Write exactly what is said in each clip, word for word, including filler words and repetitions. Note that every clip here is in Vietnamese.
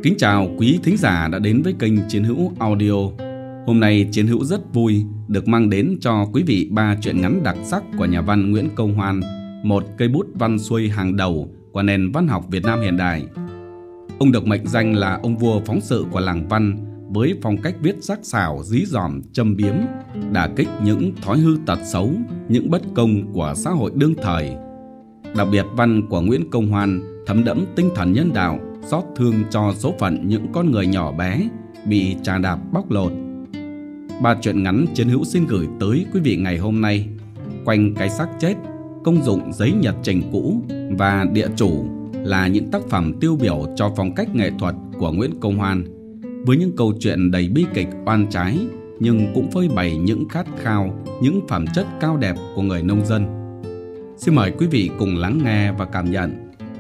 Kính chào quý thính giả đã đến với kênh Chiến Hữu Audio. Hôm nay Chiến Hữu rất vui được mang đến cho quý vị ba truyện ngắn đặc sắc của nhà văn Nguyễn Công Hoan, một cây bút văn xuôi hàng đầu của nền văn học Việt Nam hiện đại. Ông được mệnh danh là ông vua phóng sự của làng văn, với phong cách viết sắc sảo, dí dỏm, châm biếm, đả kích những thói hư tật xấu, những bất công của xã hội đương thời. Đặc biệt văn của Nguyễn Công Hoan thấm đẫm tinh thần nhân đạo, xót thương cho số phận những con người nhỏ bé bị trà đạp bóc lột. Ba truyện ngắn Chiến Hữu xin gửi tới quý vị ngày hôm nay quanh cái xác chết, công dụng giấy nhật trình cũ và địa chủ là những tác phẩm tiêu biểu cho phong cách nghệ thuật của Nguyễn Công Hoan, với những câu chuyện đầy bi kịch oan trái nhưng cũng phơi bày những khát khao, những phẩm chất cao đẹp của người nông dân. Xin mời quý vị cùng lắng nghe và cảm nhận.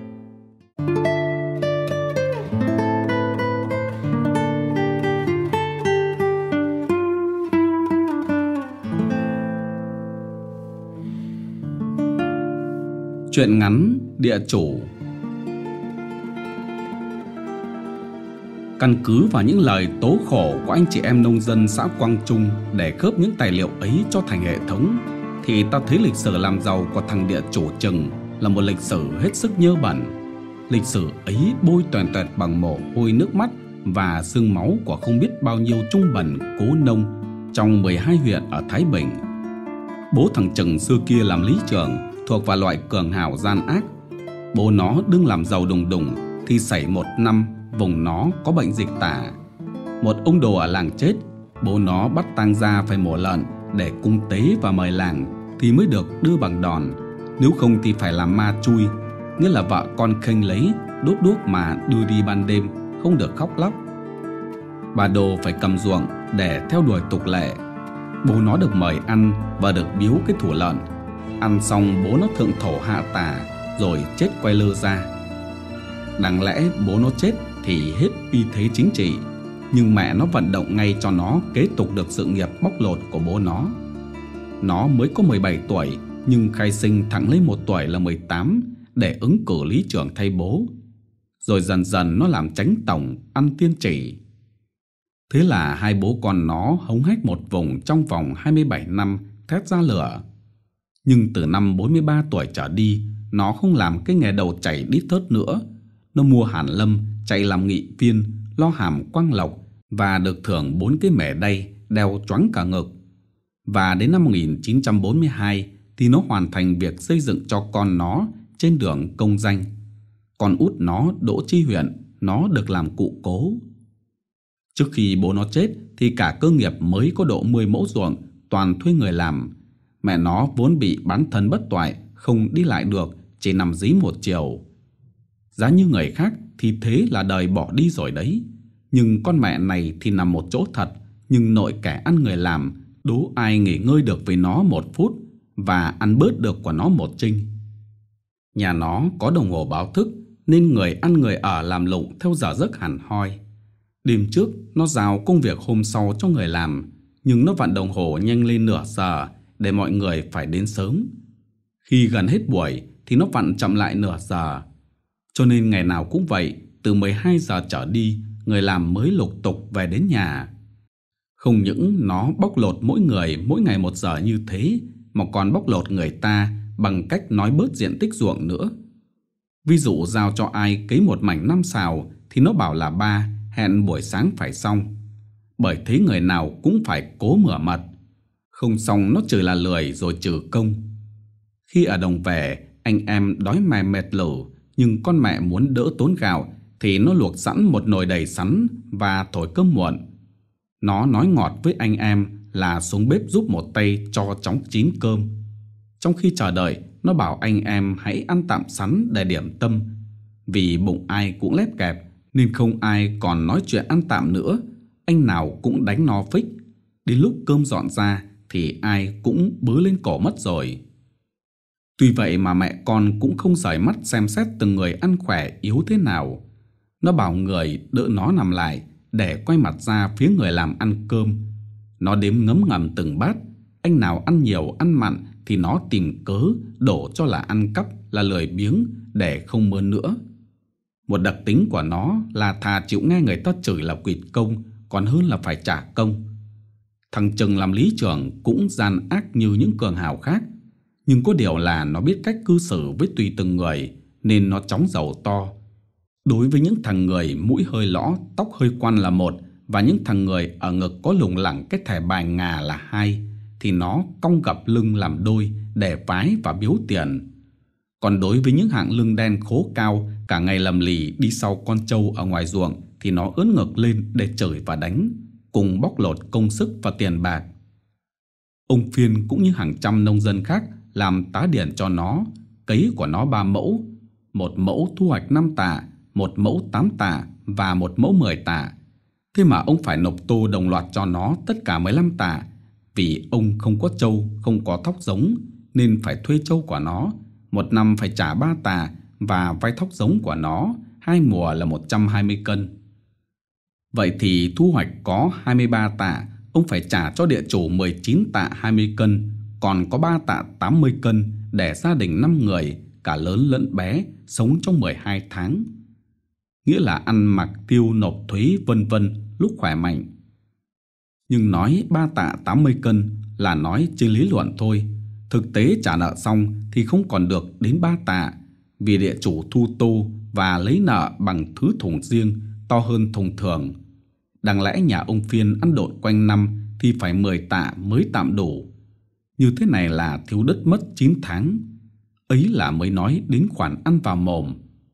Truyện ngắn Địa chủ. Căn cứ vào những lời tố khổ của anh chị em nông dân xã Quang Trung để khớp những tài liệu ấy cho thành hệ thống, thì ta thấy lịch sử làm giàu của thằng địa chủ Trừng là một lịch sử hết sức nhơ bẩn. Lịch sử ấy bôi toàn toẹt bằng mồ hôi nước mắt và xương máu của không biết bao nhiêu trung bần cố nông trong mười hai huyện ở Thái Bình. Bố thằng Trừng xưa kia làm lý trưởng, thuộc vào loại cường hào gian ác. Bố nó đương làm giàu đùng đùng thì xảy một năm vùng nó có bệnh dịch tả. Một ông đồ ở làng chết, bố nó bắt tang gia phải mổ lợn để cúng tế và mời làng thì mới được đưa bằng đòn, nếu không thì phải làm ma chui, nghĩa là vợ con khênh lấy đốt đuốc mà đưa đi ban đêm, không được khóc lóc. Bà đồ phải cầm ruộng để theo đuổi tục lệ. Bố nó được mời ăn và được biếu cái thủ lợn. Ăn xong bố nó thượng thổ hạ tả rồi chết quay lơ ra. Đáng lẽ bố nó chết thì hết uy thế chính trị, nhưng mẹ nó vận động ngay cho nó kế tục được sự nghiệp bóc lột của bố nó. Nó mới có mười bảy tuổi nhưng khai sinh thẳng lên một tuổi là mười tám để ứng cử lý trưởng thay bố. Rồi dần dần nó làm chánh tổng, ăn tiên chỉ. Thế là hai bố con nó hống hách một vùng trong vòng hai mươi bảy năm thét ra lửa. Nhưng từ năm bốn mươi ba tuổi trở đi, nó không làm cái nghề đầu chảy đít thớt nữa. Nó mua hàn lâm, chạy làm nghị viên, lo hàm quang lộc và được thưởng bốn cái mẻ đay đeo choáng cả ngực. Và đến năm một nghìn chín trăm bốn mươi hai thì nó hoàn thành việc xây dựng cho con nó trên đường công danh. Con út nó Đỗ Chi Huyện, nó được làm cụ cố. Trước khi bố nó chết thì cả cơ nghiệp mới có độ mười mẫu ruộng, toàn thuê người làm. Mẹ nó vốn bị bán thân bất toại, không đi lại được, chỉ nằm dí một chiều. Giá như người khác thì thế là đời bỏ đi rồi đấy. Nhưng con mẹ này thì nằm một chỗ thật, nhưng nội kẻ ăn người làm, đố ai nghỉ ngơi được với nó một phút và ăn bớt được của nó một trinh. Nhà nó có đồng hồ báo thức nên người ăn người ở làm lụng theo giờ giấc hẳn hoi. Đêm trước nó giao công việc hôm sau cho người làm, nhưng nó vặn đồng hồ nhanh lên nửa giờ để mọi người phải đến sớm. Khi gần hết buổi thì nó vặn chậm lại nửa giờ. Cho nên ngày nào cũng vậy, từ mười hai giờ trở đi, người làm mới lục tục về đến nhà. Không những nó bóc lột mỗi người mỗi ngày một giờ như thế, mà còn bóc lột người ta bằng cách nói bớt diện tích ruộng nữa. Ví dụ giao cho ai cấy một mảnh năm sào thì nó bảo là ba, hẹn buổi sáng phải xong. Bởi thế người nào cũng phải cố mửa mật. Không xong nó trừ là lười rồi trừ công. Khi ở đồng về, anh em đói mè mệt lử, nhưng con mẹ muốn đỡ tốn gạo thì nó luộc sẵn một nồi đầy sắn và thổi cơm muộn. Nó nói ngọt với anh em là xuống bếp giúp một tay cho chóng chín cơm. Trong khi chờ đợi, nó bảo anh em hãy ăn tạm sắn để điểm tâm. Vì bụng ai cũng lép kẹp nên không ai còn nói chuyện ăn tạm nữa. Anh nào cũng đánh nó phích. Đến lúc cơm dọn ra thì ai cũng bớ lên cổ mất rồi. Tuy vậy mà mẹ con cũng không rời mắt xem xét từng người ăn khỏe yếu thế nào. Nó bảo người đỡ nó nằm lại để quay mặt ra phía người làm ăn cơm. Nó đếm ngấm ngầm từng bát. Anh nào ăn nhiều ăn mặn thì nó tìm cớ đổ cho là ăn cắp, là lười biếng để không mơn nữa. Một đặc tính của nó là thà chịu nghe người ta chửi là quỵt công còn hơn là phải trả công. Thằng Trừng làm lý trưởng cũng gian ác như những cường hào khác, nhưng có điều là nó biết cách cư xử với tùy từng người nên nó chóng giàu to. Đối với những thằng người mũi hơi lõ, tóc hơi quăn là một, và những thằng người ở ngực có lủng lẳng cái thẻ bài ngà là hai, thì nó cong gập lưng làm đôi để vái và biếu tiền. Còn đối với những hạng lưng đen khố cao, cả ngày lầm lì đi sau con trâu ở ngoài ruộng, thì nó ưỡn ngực lên để chửi và đánh, cùng bóc lột công sức và tiền bạc. Ông Phiên cũng như hàng trăm nông dân khác làm tá điển cho nó, cấy của nó ba mẫu, một mẫu thu hoạch năm tạ, một mẫu tám tạ và một mẫu mười tạ. Thế mà ông phải nộp tô đồng loạt cho nó tất cả mười lăm tạ, vì ông không có trâu, không có thóc giống, nên phải thuê trâu của nó, một năm phải trả ba tạ, và vay thóc giống của nó, hai mùa là một trăm hai mươi cân. Vậy thì thu hoạch có hai mươi ba tạ, ông phải trả cho địa chủ mười chín tạ hai mươi cân, còn có ba tạ tám mươi cân để gia đình năm người, cả lớn lẫn bé, sống trong mười hai tháng. Nghĩa là ăn mặc tiêu nộp thuế vân vân lúc khỏe mạnh. Nhưng nói ba tạ tám mươi cân là nói trên lý luận thôi. Thực tế trả nợ xong thì không còn được đến ba tạ, vì địa chủ thu tô và lấy nợ bằng thứ thùng riêng to hơn thùng thường. Đáng lẽ nhà ông Phiên ăn độn quanh năm thì phải mười tạ mới tạm đủ. Như thế này là thiếu đất mất chín tháng. Ấy là mới nói đến khoản ăn vào mồm.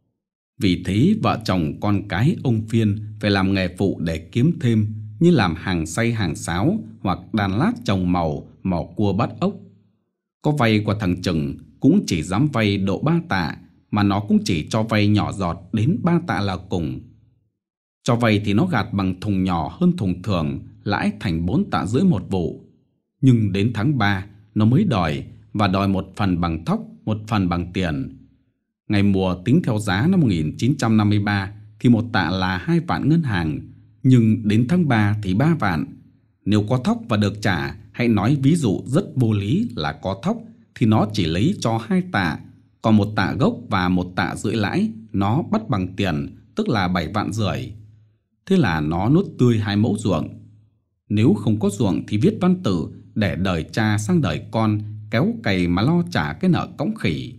Vì thế vợ chồng con cái ông Phiên phải làm nghề phụ để kiếm thêm, như làm hàng xay hàng sáo hoặc đàn lát trồng màu, mò cua bắt ốc. Có vay của thằng Trừng cũng chỉ dám vay độ ba tạ, mà nó cũng chỉ cho vay nhỏ giọt đến ba tạ là cùng. Cho vay thì nó gạt bằng thùng nhỏ hơn thùng thường, lãi thành bốn tạ rưỡi một vụ. Nhưng đến tháng ba nó mới đòi, và đòi một phần bằng thóc, một phần bằng tiền. Ngày mùa tính theo giá năm một nghìn chín trăm năm mươi ba thì một tạ là hai vạn ngân hàng, nhưng đến tháng ba thì ba vạn. Nếu có thóc và được trả, hãy nói ví dụ rất vô lý là có thóc, thì nó chỉ lấy cho hai tạ, còn một tạ gốc và một tạ rưỡi lãi nó bắt bằng tiền, tức là bảy vạn rưỡi. Thế là nó nuốt tươi hai mẫu ruộng. Nếu không có ruộng thì viết văn tử để đời cha sang đời con kéo cày mà lo trả cái nợ cõng khỉ.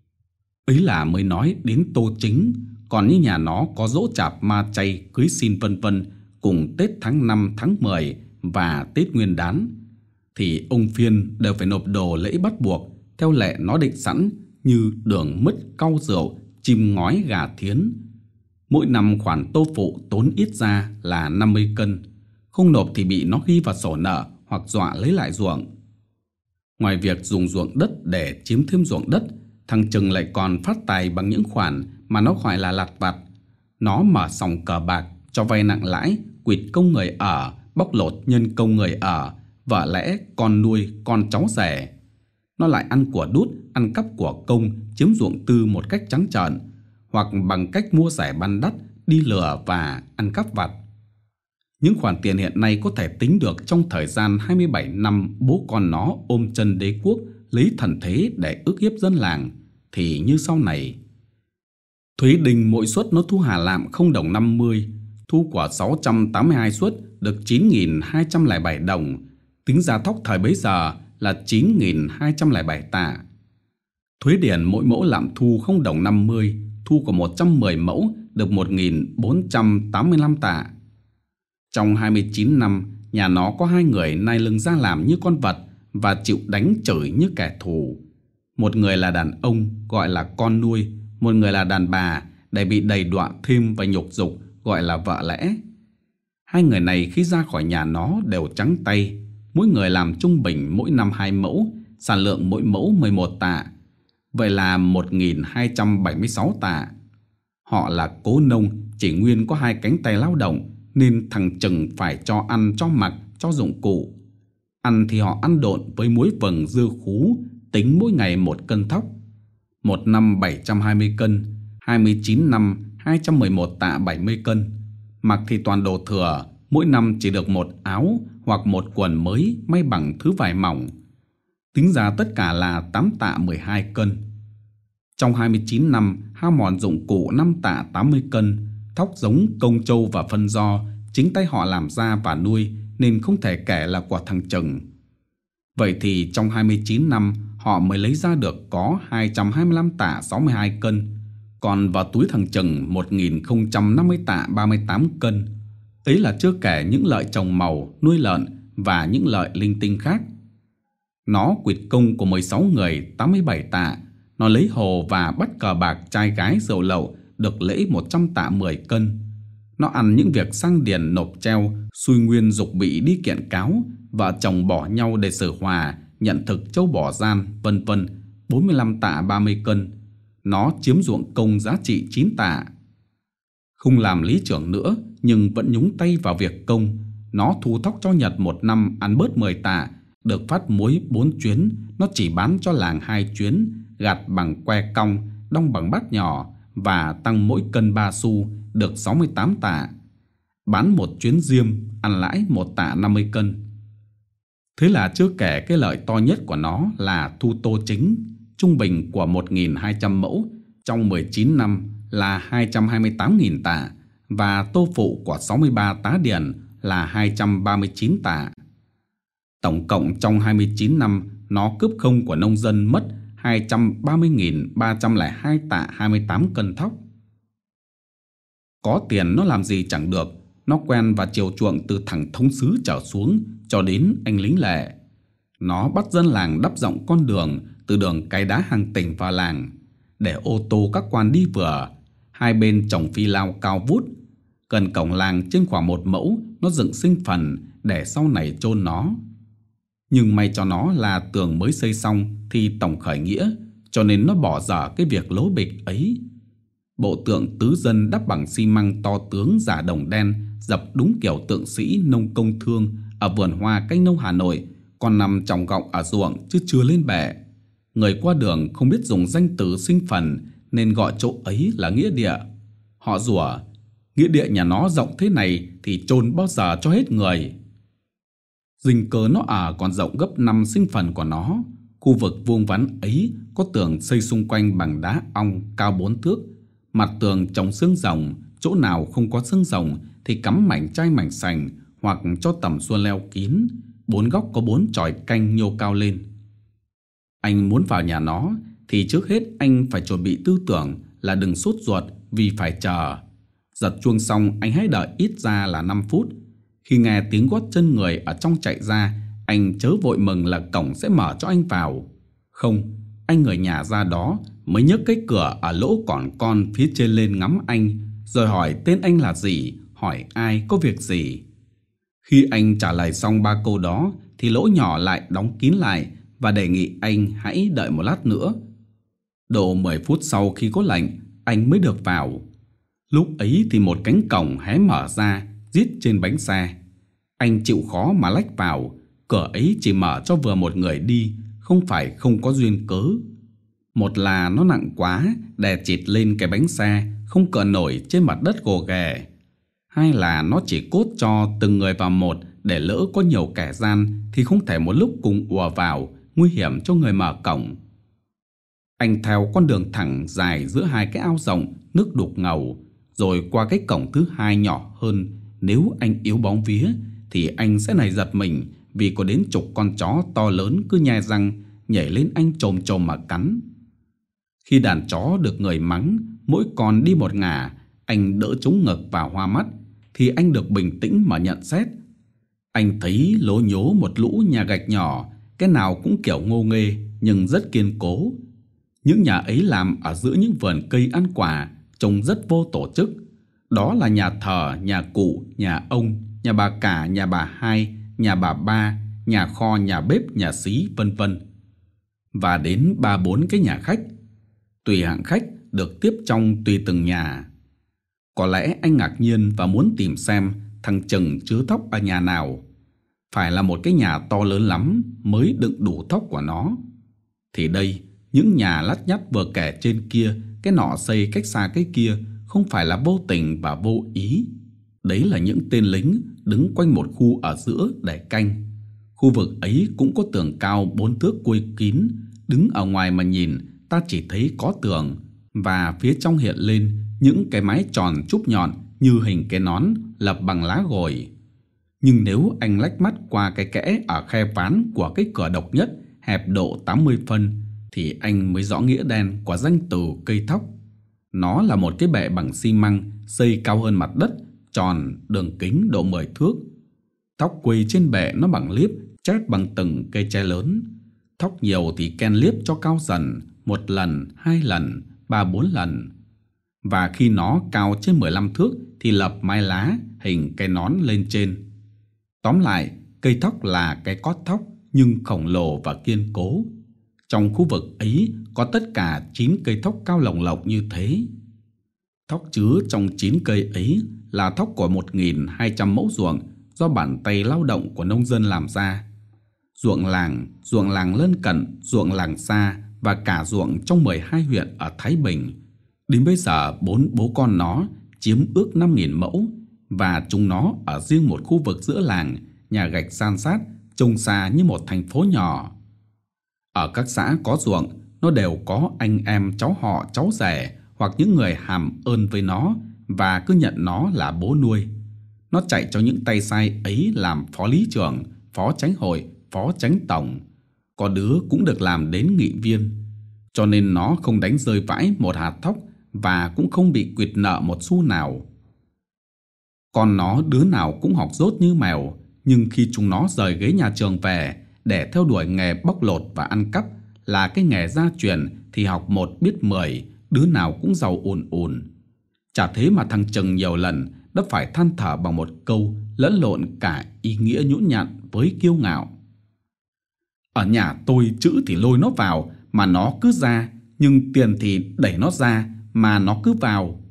Ấy là mới nói đến tô chính. Còn như nhà nó có dỗ chạp ma chay cưới xin vân vân, cùng Tết tháng năm tháng mười và Tết Nguyên Đán, thì ông Phiên đều phải nộp đồ lễ bắt buộc theo lệ nó định sẵn, như đường mứt, cau rượu, chim ngói, gà thiến. Mỗi năm khoản tô phụ tốn ít ra là năm mươi cân. Không nộp thì bị nó ghi vào sổ nợ hoặc dọa lấy lại ruộng. Ngoài việc dùng ruộng đất để chiếm thêm ruộng đất, thằng Trừng lại còn phát tài bằng những khoản mà nó gọi là lặt vặt. Nó mở sòng cờ bạc, cho vay nặng lãi, quỵt công người ở, bóc lột nhân công người ở, vợ lẽ, con nuôi, con cháu rể. Nó lại ăn của đút, ăn cắp của công, chiếm ruộng tư một cách trắng trợn, hoặc bằng cách mua rẻ bán đắt, đi lừa và ăn cắp vặt. Những khoản tiền hiện nay có thể tính được trong thời gian hai mươi bảy năm bố con nó ôm chân đế quốc, lấy thần thế để ức hiếp dân làng, thì như sau này. Thuế đình mỗi suất nó thu Hà Lạm không đồng năm mươi, thu của sáu trăm tám mươi hai suất được chín nghìn hai trăm lẻ bảy đồng, tính giá thóc thời bấy giờ là chín nghìn hai trăm lẻ bảy tạ. Thuế điển mỗi mẫu lạm thu không đồng năm mươi, thu của một trăm mười mẫu được một nghìn bốn trăm tám mươi lăm tạ. Trong hai mươi chín năm, nhà nó có hai người nai lưng ra làm như con vật và chịu đánh chửi như kẻ thù. Một người là đàn ông gọi là con nuôi, một người là đàn bà để bị đầy đọa thêm và nhục dục gọi là vợ lẽ. Hai người này khi ra khỏi nhà nó đều trắng tay, mỗi người làm trung bình mỗi năm hai mẫu, sản lượng mỗi mẫu mười một tạ. Vậy là một nghìn hai trăm bảy mươi sáu tạ. Họ là cố nông, chỉ nguyên có hai cánh tay lao động, nên thằng Trừng phải cho ăn, cho mặc, cho dụng cụ. Ăn thì họ ăn độn với muối vừng dưa khú, tính mỗi ngày một cân thóc. Một năm bảy trăm hai mươi cân, hai mươi chín năm hai trăm mười một tạ bảy mươi cân. Mặc thì toàn đồ thừa, mỗi năm chỉ được một áo hoặc một quần mới may bằng thứ vải mỏng. Tính ra tất cả là tám tạ mười hai cân. Trong hai mươi chín năm hao mòn dụng cụ năm tạ tám mươi cân, thóc giống công trâu và phân do chính tay họ làm ra và nuôi, nên không thể kể là của thằng Trừng. Vậy thì trong hai mươi chín năm họ mới lấy ra được có hai trăm hai mươi lăm tạ sáu mươi hai cân, còn vào túi thằng Trừng một nghìn không trăm năm mươi tạ ba mươi tám cân. Ấy là chưa kể những lợi trồng màu, nuôi lợn và những lợi linh tinh khác. Nó quỵt công của mười sáu người tám mươi bảy tạ. Nó lấy hồ và bắt cờ bạc trai gái rượu lậu được lễ một trăm tạ mười cân. Nó ăn những việc sang điền nộp treo, xui nguyên dục bị đi kiện cáo, vợ chồng bỏ nhau để xử hòa, nhận thực châu bỏ gian, vân vân, bốn mươi lăm tạ ba mươi cân. Nó chiếm ruộng công giá trị chín tạ. Không làm lý trưởng nữa, nhưng vẫn nhúng tay vào việc công. Nó thu thóc cho Nhật một năm ăn bớt mười tạ, được phát muối bốn chuyến, nó chỉ bán cho làng hai chuyến, gạt bằng que cong, đong bằng bát nhỏ và tăng mỗi cân ba xu, được sáu mươi tám tạ. Bán một chuyến diêm, ăn lãi một tạ năm mươi cân. Thế là chưa kể cái lợi to nhất của nó là thu tô chính, trung bình của một nghìn hai trăm mẫu, trong mười chín năm là hai trăm hai mươi tám nghìn tạ, và tô phụ của sáu mươi ba tá điền là hai trăm ba mươi chín tạ. Tổng cộng trong hai mươi chín năm, nó cướp không của nông dân mất hai trăm ba mươi nghìn ba trăm lẻ hai tạ hai mươi tám cân thóc. Có tiền nó làm gì chẳng được, nó quen và chiều chuộng từ thằng thống sứ trở xuống cho đến anh lính lệ. Nó bắt dân làng đắp rộng con đường từ đường cái đá hàng tỉnh vào làng, để ô tô các quan đi vừa, hai bên trồng phi lao cao vút. Gần cổng làng trên khoảng một mẫu, nó dựng sinh phần để sau này chôn nó. Nhưng may cho nó là tường mới xây xong thì tổng khởi nghĩa, cho nên nó bỏ dở cái việc lố bịch ấy. Bộ tượng tứ dân đắp bằng xi măng to tướng giả đồng đen, dập đúng kiểu tượng sĩ nông công thương ở vườn hoa Canh Nông Hà Nội, còn nằm trong gọng ở ruộng chứ chưa lên bệ. Người qua đường không biết dùng danh từ sinh phần nên gọi chỗ ấy là nghĩa địa. Họ rủa, nghĩa địa nhà nó rộng thế này thì chôn bao giờ cho hết người. Dinh cớ nó ở còn rộng gấp năm sinh phần của nó. Khu vực vuông vắn ấy có tường xây xung quanh bằng đá ong cao bốn thước, mặt tường trồng xương rồng, chỗ nào không có xương rồng thì cắm mảnh chai mảnh sành hoặc cho tầm xuân leo kín, bốn góc có bốn chòi canh nhô cao lên. Anh muốn vào nhà nó thì trước hết anh phải chuẩn bị tư tưởng là đừng sốt ruột vì phải chờ. Giật chuông xong anh hãy đợi ít ra là năm phút. Khi nghe tiếng gót chân người ở trong chạy ra, anh chớ vội mừng là cổng sẽ mở cho anh vào. Không, anh người nhà ra đó mới nhấc cái cửa ở lỗ còn con phía trên lên ngắm anh, rồi hỏi tên anh là gì, hỏi ai có việc gì. Khi anh trả lời xong ba câu đó thì lỗ nhỏ lại đóng kín lại và đề nghị anh hãy đợi một lát nữa. Độ mười phút sau khi có lệnh, anh mới được vào. Lúc ấy thì một cánh cổng hé mở ra, rít trên bánh xe. Anh chịu khó mà lách vào, cửa ấy chỉ mở cho vừa một người đi, không phải không có duyên cớ. Một là nó nặng quá, đè chịt lên cái bánh xe, không cỡ nổi trên mặt đất gồ ghề. Hai là nó chỉ cốt cho từng người vào một, để lỡ có nhiều kẻ gian thì không thể một lúc cùng ùa vào, nguy hiểm cho người mở cổng. Anh theo con đường thẳng dài giữa hai cái ao rộng, nước đục ngầu, rồi qua cái cổng thứ hai nhỏ hơn. Nếu anh yếu bóng vía thì anh sẽ này giật mình, vì có đến chục con chó to lớn cứ nhe răng nhảy lên anh chồm chồm mà cắn. Khi đàn chó được người mắng, mỗi con đi một ngả, anh đỡ trúng ngực vào hoa mắt, thì anh được bình tĩnh mà nhận xét. Anh thấy lố nhố một lũ nhà gạch nhỏ, cái nào cũng kiểu ngô nghê nhưng rất kiên cố. Những nhà ấy làm ở giữa những vườn cây ăn quả, trông rất vô tổ chức. Đó là nhà thờ, nhà cụ, nhà ông, nhà bà cả, nhà bà hai, nhà bà ba, nhà kho, nhà bếp, nhà xí, vân vân. Và đến ba bốn cái nhà khách. Tùy hạng khách được tiếp trong tùy từng nhà. Có lẽ anh ngạc nhiên và muốn tìm xem thằng Trừng chứa thóc ở nhà nào. Phải là một cái nhà to lớn lắm mới đựng đủ thóc của nó. Thì đây, những nhà lắt nhắt vừa kể trên kia, cái nọ xây cách xa cái kia, không phải là vô tình và vô ý. Đấy là những tên lính đứng quanh một khu ở giữa để canh. Khu vực ấy cũng có tường cao bốn thước quây kín. Đứng ở ngoài mà nhìn ta chỉ thấy có tường và phía trong hiện lên những cái mái tròn chúp nhọn như hình cái nón lập bằng lá gồi. Nhưng nếu anh lách mắt qua cái kẽ ở khe ván của cái cửa độc nhất hẹp độ tám mươi phân thì anh mới rõ nghĩa đen của danh từ cây thóc. Nó là một cái bệ bằng xi măng xây cao hơn mặt đất, tròn, đường kính độ mười thước. Thóc quây trên bệ nó bằng liếp, chét bằng từng cây tre lớn. Thóc nhiều thì ken liếp cho cao dần, một lần, hai lần, ba bốn lần. Và khi nó cao trên mười lăm thước thì lập mái lá hình cái nón lên trên. Tóm lại, cây thóc là cái cót thóc nhưng khổng lồ và kiên cố. Trong khu vực ấy có tất cả chín cây thóc cao lồng lộng như thế. Thóc chứa trong chín cây ấy là thóc của một nghìn hai trăm mẫu ruộng do bàn tay lao động của nông dân làm ra. Ruộng làng, ruộng làng lân cận, ruộng làng xa và cả ruộng trong mười hai huyện ở Thái Bình. Đến bây giờ bốn bố con nó chiếm ước năm nghìn mẫu và chúng nó ở riêng một khu vực giữa làng, nhà gạch san sát, trông xa như một thành phố nhỏ. Ở các xã có ruộng, nó đều có anh em cháu họ cháu rể hoặc những người hàm ơn với nó và cứ nhận nó là bố nuôi. Nó chạy cho những tay sai ấy làm phó lý trưởng, phó chánh hội, phó chánh tổng. Có đứa cũng được làm đến nghị viên. Cho nên nó không đánh rơi vãi một hạt thóc và cũng không bị quỵt nợ một xu nào. Con nó đứa nào cũng học dốt như mèo, nhưng khi chúng nó rời ghế nhà trường về để theo đuổi nghề bóc lột và ăn cắp là cái nghề gia truyền thì học một biết mười, đứa nào cũng giàu ùn ùn. Chả thế mà thằng Trừng nhiều lần đã phải than thở bằng một câu lẫn lộn cả ý nghĩa nhũn nhặn với kiêu ngạo. Ở nhà tôi chữ thì lôi nó vào mà nó cứ ra, nhưng tiền thì đẩy nó ra mà nó cứ vào.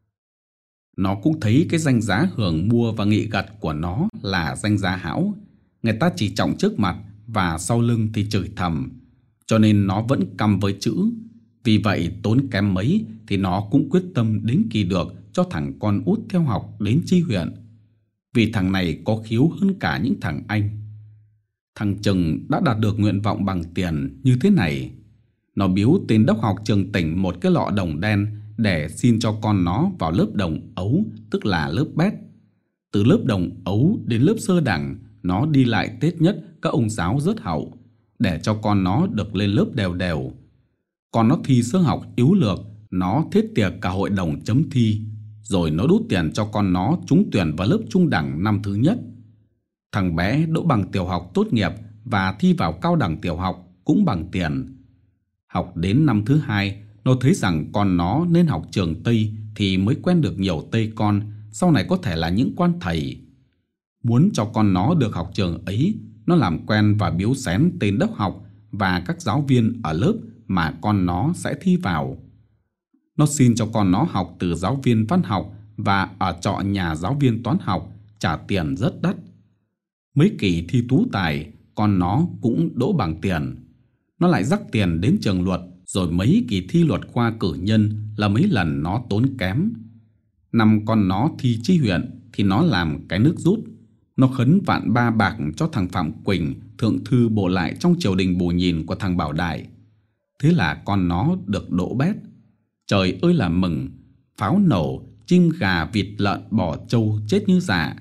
Nó cũng thấy cái danh giá hưởng mua và nghị gật của nó là danh giá hão. Người ta chỉ trọng trước mặt và sau lưng thì chửi thầm, cho nên nó vẫn căm với chữ. Vì vậy tốn kém mấy thì nó cũng quyết tâm đến kỳ được cho thằng con út theo học đến chi huyện. Vì thằng này có khiếu hơn cả những thằng anh. Thằng Trừng đã đạt được nguyện vọng bằng tiền như thế này. Nó biếu tên đốc học trường tỉnh một cái lọ đồng đen để xin cho con nó vào lớp đồng ấu, tức là lớp bét. Từ lớp đồng ấu đến lớp sơ đẳng, nó đi lại tết nhất các ông giáo rất hậu, để cho con nó được lên lớp đều đều. Còn nó thi sơ học yếu lược, nó thiết tiệc cả hội đồng chấm thi, rồi nó đút tiền cho con nó trúng tuyển vào lớp trung đẳng năm thứ nhất. Thằng bé đỗ bằng tiểu học tốt nghiệp và thi vào cao đẳng tiểu học cũng bằng tiền. Học đến năm thứ hai, nó thấy rằng con nó nên học trường Tây thì mới quen được nhiều Tây con, sau này có thể là những quan thầy. Muốn cho con nó được học trường ấy, nó làm quen và biếu xén tên đốc học và các giáo viên ở lớp mà con nó sẽ thi vào. Nó xin cho con nó học từ giáo viên văn học và ở trọ nhà giáo viên toán học, trả tiền rất đắt. Mấy kỳ thi tú tài, con nó cũng đỗ bằng tiền. Nó lại dắt tiền đến trường luật, rồi mấy kỳ thi luật khoa cử nhân là mấy lần nó tốn kém. Năm con nó thi chi huyện thì nó làm cái nước rút. Nó khấn vạn ba bạc cho thằng Phạm Quỳnh, thượng thư bộ lại trong triều đình bù nhìn của thằng Bảo Đại. Thế là con nó được đỗ bét. Trời ơi là mừng, pháo nổ, chim gà vịt lợn bò trâu chết như dạ.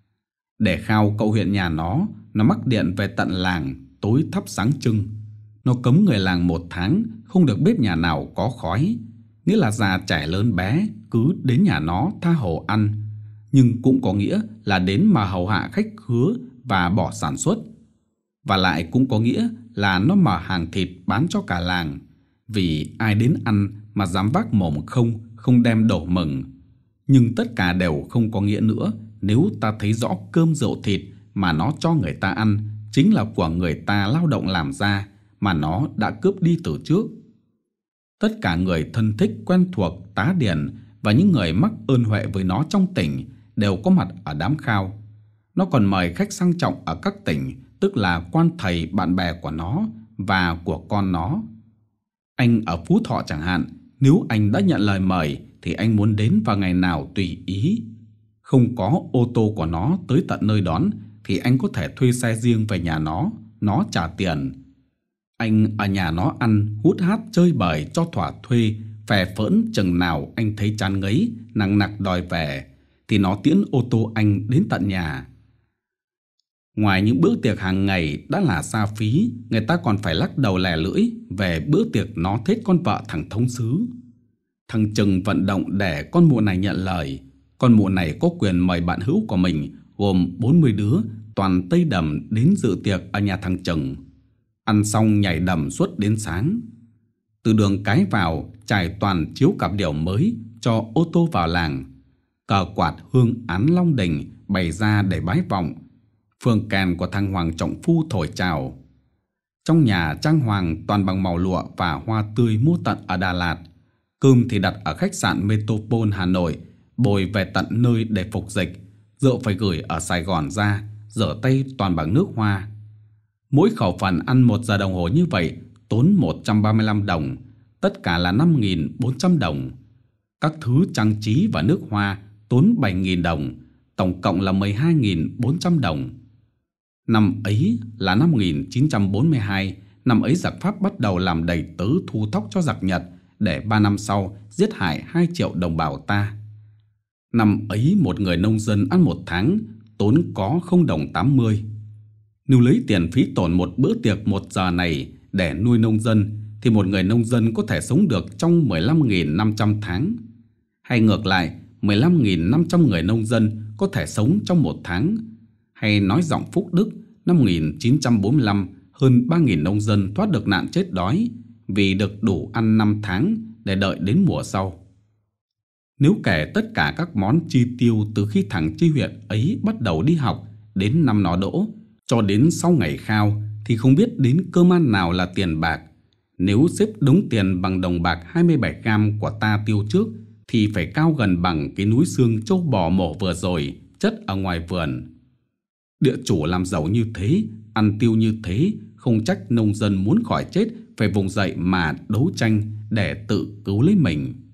Để khao cậu huyện nhà nó, nó mắc điện về tận làng, tối thắp sáng trưng. Nó cấm người làng một tháng không được bếp nhà nào có khói, nghĩa là già trẻ lớn bé cứ đến nhà nó tha hồ ăn, nhưng cũng có nghĩa là đến mà hầu hạ khách khứa và bỏ sản xuất. Và lại cũng có nghĩa là nó mở hàng thịt bán cho cả làng, vì ai đến ăn mà dám vác mồm không, không đem đổ mừng. Nhưng tất cả đều không có nghĩa nữa nếu ta thấy rõ cơm rượu thịt mà nó cho người ta ăn chính là của người ta lao động làm ra, mà nó đã cướp đi từ trước. Tất cả người thân thích quen thuộc tá điền và những người mắc ơn huệ với nó trong tỉnh đều có mặt ở đám khao. Nó còn mời khách sang trọng ở các tỉnh, tức là quan thầy bạn bè của nó và của con nó. Anh ở Phú Thọ chẳng hạn, nếu anh đã nhận lời mời thì anh muốn đến vào ngày nào tùy ý. Không có ô tô của nó tới tận nơi đón thì anh có thể thuê xe riêng về nhà nó, nó trả tiền. Anh ở nhà nó ăn, hút hát chơi bời cho thỏa thuê, phè phỡn chừng nào anh thấy chán ngấy, nằng nặc đòi về, thì nó tiễn ô tô anh đến tận nhà. Ngoài những bữa tiệc hàng ngày đã là xa phí, người ta còn phải lắc đầu lè lưỡi về bữa tiệc nó thết con vợ thằng thống sứ. Thằng Trừng vận động để con mụ này nhận lời. Con mụ này có quyền mời bạn hữu của mình gồm bốn mươi đứa toàn Tây Đầm đến dự tiệc ở nhà thằng Trừng. Ăn xong nhảy đầm suốt đến sáng. Từ đường cái vào trải toàn chiếu cặp điểu mới cho ô tô vào làng. Cờ quạt hương án Long Đình bày ra để bái vọng. Phương kèn của thằng Hoàng Trọng Phu thổi chào. Trong nhà trang hoàng toàn bằng màu lụa và hoa tươi mua tận ở Đà Lạt. Cơm thì đặt ở khách sạn Metropole Hà Nội, bồi về tận nơi để phục dịch. Rượu phải gửi ở Sài Gòn ra, rửa tay toàn bằng nước hoa. Mỗi khẩu phần ăn một giờ đồng hồ như vậy tốn một trăm ba mươi lăm đồng, tất cả là năm nghìn bốn trăm đồng. Các thứ trang trí và nước hoa tốn bảy nghìn đồng, tổng cộng là mười hai nghìn bốn trăm đồng. Năm ấy là năm một nghìn chín trăm bốn mươi hai, năm ấy giặc Pháp bắt đầu làm đầy tớ thu thóc cho giặc Nhật để ba năm sau giết hại hai triệu đồng bào ta. Năm ấy một người nông dân ăn một tháng tốn có không đồng tám mươi. Nếu lấy tiền phí tổn một bữa tiệc một giờ này để nuôi nông dân thì một người nông dân có thể sống được trong mười lăm nghìn năm trăm tháng. Hay ngược lại, mười lăm nghìn năm trăm người nông dân có thể sống trong một tháng. Hay nói giọng Phúc Đức, năm một nghìn chín trăm bốn mươi lăm, hơn ba nghìn nông dân thoát được nạn chết đói vì được đủ ăn năm tháng để đợi đến mùa sau. Nếu kể tất cả các món chi tiêu từ khi thằng Chi huyện ấy bắt đầu đi học đến năm nó đỗ, cho đến sau ngày khao, thì không biết đến cơm ăn nào là tiền bạc. Nếu xếp đống tiền bằng đồng bạc hai mươi bảy gam của ta tiêu trước, thì phải cao gần bằng cái núi xương trâu bò mổ vừa rồi chất ở ngoài vườn. Địa chủ làm giàu như thế, ăn tiêu như thế, không trách nông dân muốn khỏi chết phải vùng dậy mà đấu tranh để tự cứu lấy mình.